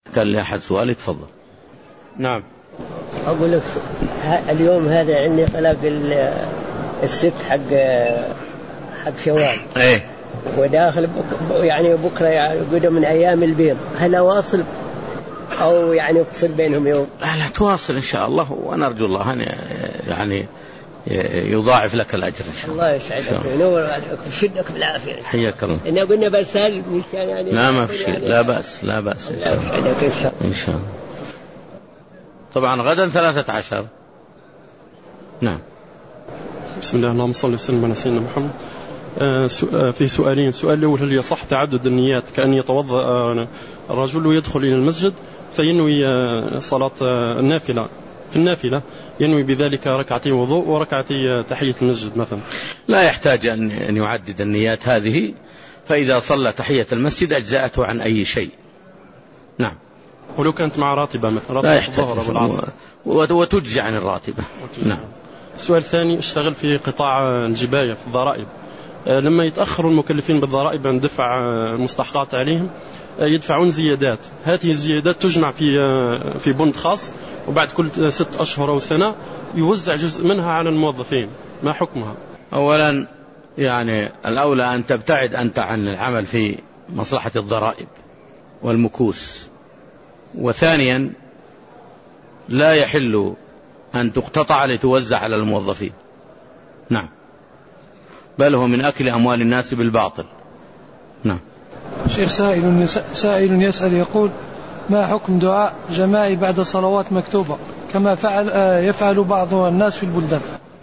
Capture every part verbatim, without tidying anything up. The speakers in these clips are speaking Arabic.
كان لي أحد سؤالي تفضل. نعم. أقول لك اليوم هذا عندي طلاق الست حق حق شوال. إيه. وداخل بك يعني بكرة يعني قدم من أيام البيض، هل أواصل أو يعني أفصل بينهم يوم؟ لا تواصل إن شاء الله، وأنا أرجو الله أن يعني يضاعف لك الأجر إن شاء الله. الله يسعدك وينور عليك ويشدك بالعافية. حياك الله. إن قلنا بسال يعني. لا ما في شيء، لا بأس لا بأس إن شاء الله. الله يسعدك إن شاء الله. طبعا غدا ثلاثة عشر. نعم. بسم الله، اللهم صل وسلم على سيدنا محمد. في سؤالين. السؤال الأول: هل يصح تعدد النيات كأن يتوضأ الرجل ويدخل إلى المسجد فينوي صلاة النافلة في النافلة، ينوي بذلك ركعتين وضوء وركعتي تحية المسجد مثلا؟ لا يحتاج أن يعدد النيات هذه، فإذا صلى تحية المسجد أجزأته عن أي شيء. نعم. ولو كانت مع راتبة مثلا؟ لا يحتاج وتجزع عن الراتبة. نعم. السؤال الثاني: اشتغل في قطاع الجباية في الضرائب، لما يتأخر المكلفين بالضرائب عن دفع المستحقات عليهم يدفعون زيادات، هذه الزيادات تجمع في في بند خاص، وبعد كل ست أشهر أو سنة يوزع جزء منها على الموظفين، ما حكمها؟ أولا يعني الأولى أن تبتعد أنت عن العمل في مصلحة الضرائب والمكوس، وثانيا لا يحل أن تقتطع لتوزع على الموظفين. نعم. بل هو من أكل أموال الناس بالباطل. نعم. شيخ سائل سائل يسأل يقول: ما حكم دعاء جماعي بعد صلوات مكتوبة كما فعل يفعل بعض الناس في البلدان؟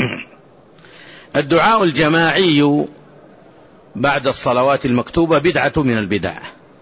الدعاء الجماعي بعد الصلوات المكتوبة بدعة من البدع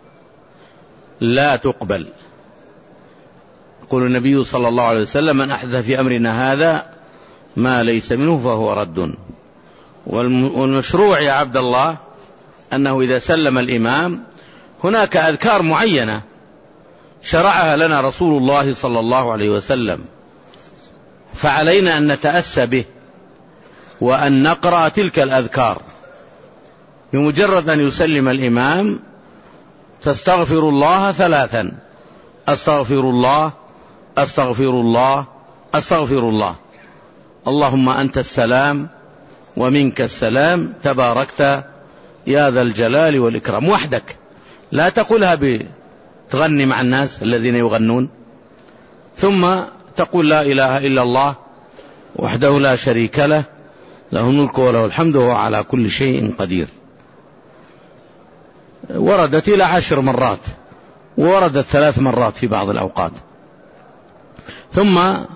لا تقبل. يقول النبي صلى الله عليه وسلم: من أحدث في أمرنا هذا ما ليس منه فهو رد. والمشروع يا عبد الله أنه إذا سلم الإمام هناك أذكار معينة شرعها لنا رسول الله صلى الله عليه وسلم، فعلينا أن نتأسى به وأن نقرأ تلك الأذكار. بمجرد أن يسلم الإمام تستغفر الله ثلاثا: أستغفر الله أستغفر الله أستغفر الله، اللهم أنت السلام ومنك السلام تباركت يا ذا الجلال والإكرام، وحدك، لا تقولها بتغني مع الناس الذين يغنون. ثم تقول: لا إله إلا الله وحده لا شريك له، له الملك وله الحمد وهو على كل شيء قدير. وردت إلى عشر مرات، ووردت ثلاث مرات في بعض الأوقات. ثم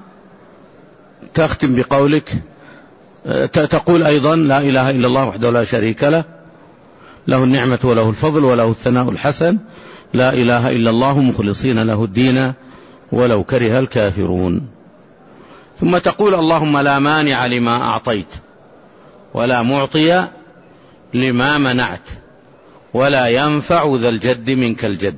تختم بقولك، تقول أيضا: لا إله إلا الله وحده لا شريك له، له النعمة وله الفضل وله الثناء الحسن، لا إله إلا الله مخلصين له الدين ولو كره الكافرون. ثم تقول: اللهم لا مانع لما أعطيت ولا معطي لما منعت ولا ينفع ذا الجد منك الجد.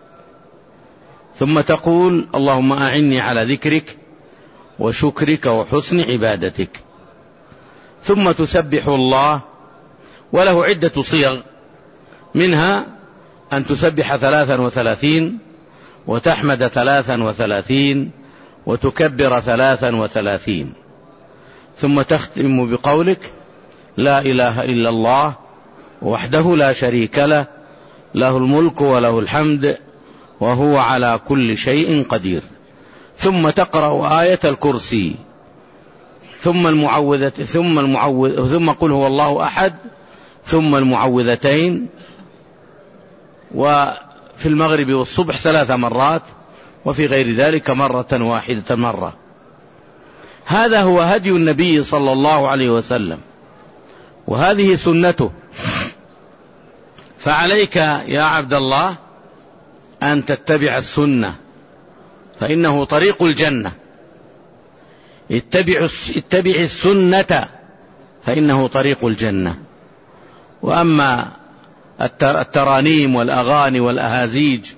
ثم تقول: اللهم أعني على ذكرك وشكرك وحسن عبادتك. ثم تسبح الله، وله عدة صيغ، منها أن تسبح ثلاثا وثلاثين، وتحمد ثلاثا وثلاثين، وتكبر ثلاثا وثلاثين. ثم تختم بقولك: لا إله إلا الله وحده لا شريك له، له الملك وله الحمد وهو على كل شيء قدير. ثم تقرأ آية الكرسي، ثم المعوذة ثم المعوذ ثم قل هو الله أحد، ثم المعوذتين، وفي المغرب والصبح ثلاث مرات، وفي غير ذلك مرة واحدة مرة. هذا هو هدي النبي صلى الله عليه وسلم، وهذه سنته. فعليك يا عبد الله أن تتبع السنة، فإنه طريق الجنة. اتبع اتبع السنة فإنه طريق الجنة. وأما الترانيم والأغاني والأهازيج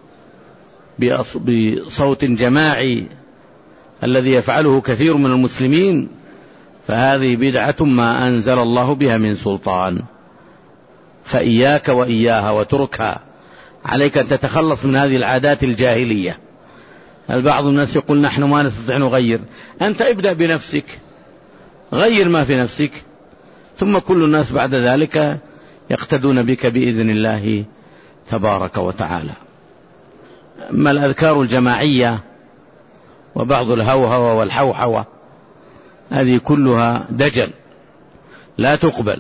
بصوت جماعي الذي يفعله كثير من المسلمين، فهذه بدعة ما أنزل الله بها من سلطان، فإياك وإياها وتركها. عليك أن تتخلص من هذه العادات الجاهلية. البعض الناس يقول نحن ما نستطيع نغير. أنت ابدأ بنفسك، غير ما في نفسك، ثم كل الناس بعد ذلك يقتدون بك بإذن الله تبارك وتعالى. أما الأذكار الجماعية وبعض الهوهوة والحوحوة هذه كلها دجل لا تقبل.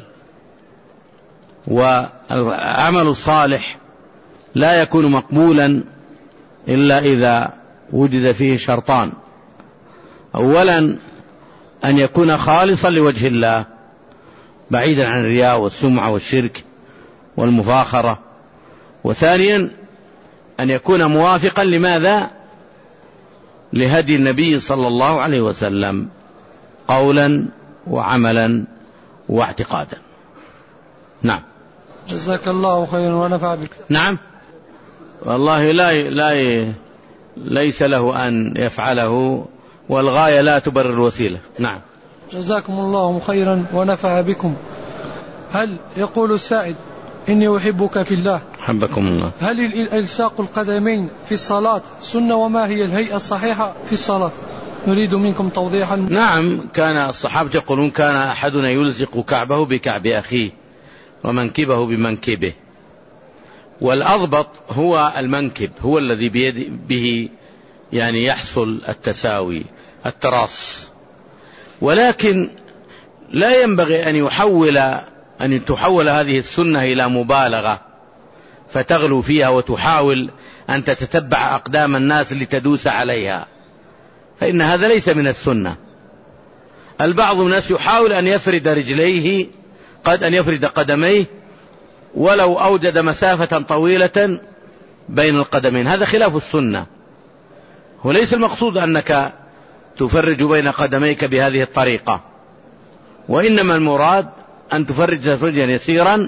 والعمل الصالح لا يكون مقبولا إلا إذا وجد فيه شرطان: أولا أن يكون خالصا لوجه الله بعيدا عن الرياء والسمعة والشرك والمفاخرة، وثانيا أن يكون موافقا لماذا؟ لهدي النبي صلى الله عليه وسلم قولا وعملا واعتقادا. نعم. جزاك الله خيرا ونفع بك. نعم، والله لا لا ليس له أن يفعله، والغاية لا تبرر الوسيلة. نعم. جزاكم الله خيرا ونفع بكم. هل يقول السائل: إني أحبك في الله، حبكم الله، هل الإلصاق القدمين في الصلاة سنة؟ وما هي الهيئة الصحيحة في الصلاة؟ نريد منكم توضيحا. نعم، كان الصحابة يقولون كان أحدنا يلزق كعبه بكعب أخيه ومنكبه بمنكبه، والأضبط هو المنكب، هو الذي بيد به يعني يحصل التساوي التراص. ولكن لا ينبغي أن يحول أن تحول هذه السنة إلى مبالغة فتغلو فيها وتحاول أن تتتبع أقدام الناس لتدوس عليها، فإن هذا ليس من السنة. البعض من الناس يحاول أن يفرد رجليه، قد أن يفرد قدميه ولو أوجد مسافة طويلة بين القدمين، هذا خلاف السنة. وليس المقصود أنك تفرج بين قدميك بهذه الطريقة، وإنما المراد أن تفرج تفرجا يسيرا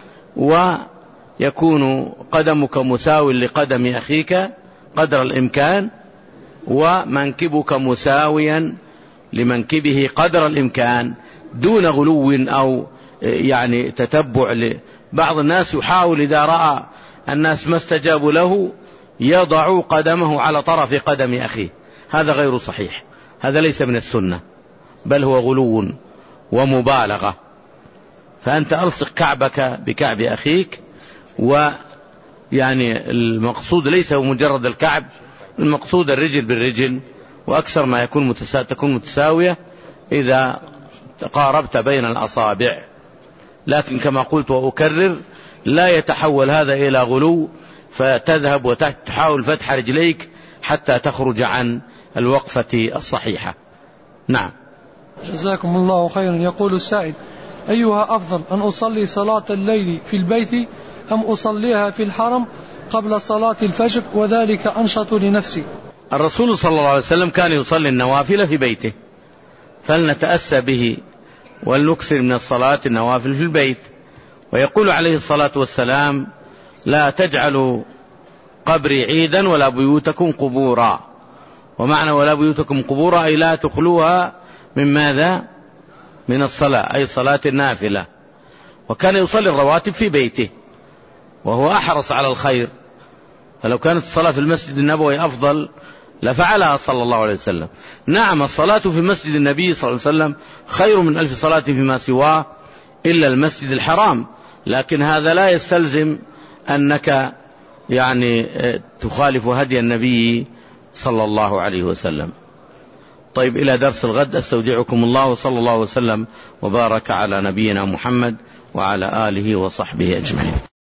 ويكون قدمك مساو لقدم أخيك قدر الإمكان، ومنكبك مساويا لمنكبه قدر الإمكان، دون غلو أو يعني تتبع. بعض الناس يحاول إذا رأى الناس ما استجابوا له يضع قدمه على طرف قدم أخيه، هذا غير صحيح، هذا ليس من السنة، بل هو غلو ومبالغة. فأنت ألصق كعبك بكعب أخيك، ويعني المقصود ليس هو مجرد الكعب، المقصود الرجل بالرجل، وأكثر ما يكون متسا... تكون متساوية إذا تقاربت بين الأصابع. لكن كما قلت وأكرر، لا يتحول هذا إلى غلو فتذهب وتحاول فتح رجليك حتى تخرج عن الوقفة الصحيحة. نعم. جزاكم الله خيرا. يقول السائل: أيها أفضل، أن أصلي صلاة الليل في البيت أم أصليها في الحرم قبل صلاة الفجر، وذلك أنشط لنفسي؟ الرسول صلى الله عليه وسلم كان يصلي النوافل في بيته، فلنتأسى به ولنكثر من الصلاة النوافل في البيت. ويقول عليه الصلاة والسلام: لا تجعلوا قبري عيدا ولا بيوتكم قبورا. ومعنى ولا بيوتكم قبورا أي لا تخلوها من ماذا؟ من الصلاة، أي صلاة النافلة. وكان يصلي الرواتب في بيته وهو أحرص على الخير، فلو كانت الصلاة في المسجد النبوي أفضل لفعلها صلى الله عليه وسلم. نعم، الصلاة في مسجد النبي صلى الله عليه وسلم خير من ألف صلاة فيما سواه إلا المسجد الحرام، لكن هذا لا يستلزم أنك يعني تخالف هدي النبي صلى الله عليه وسلم. طيب، إلى درس الغد، أستودعكم الله، وصلى الله وسلم وبارك على نبينا محمد وعلى آله وصحبه أجمعين.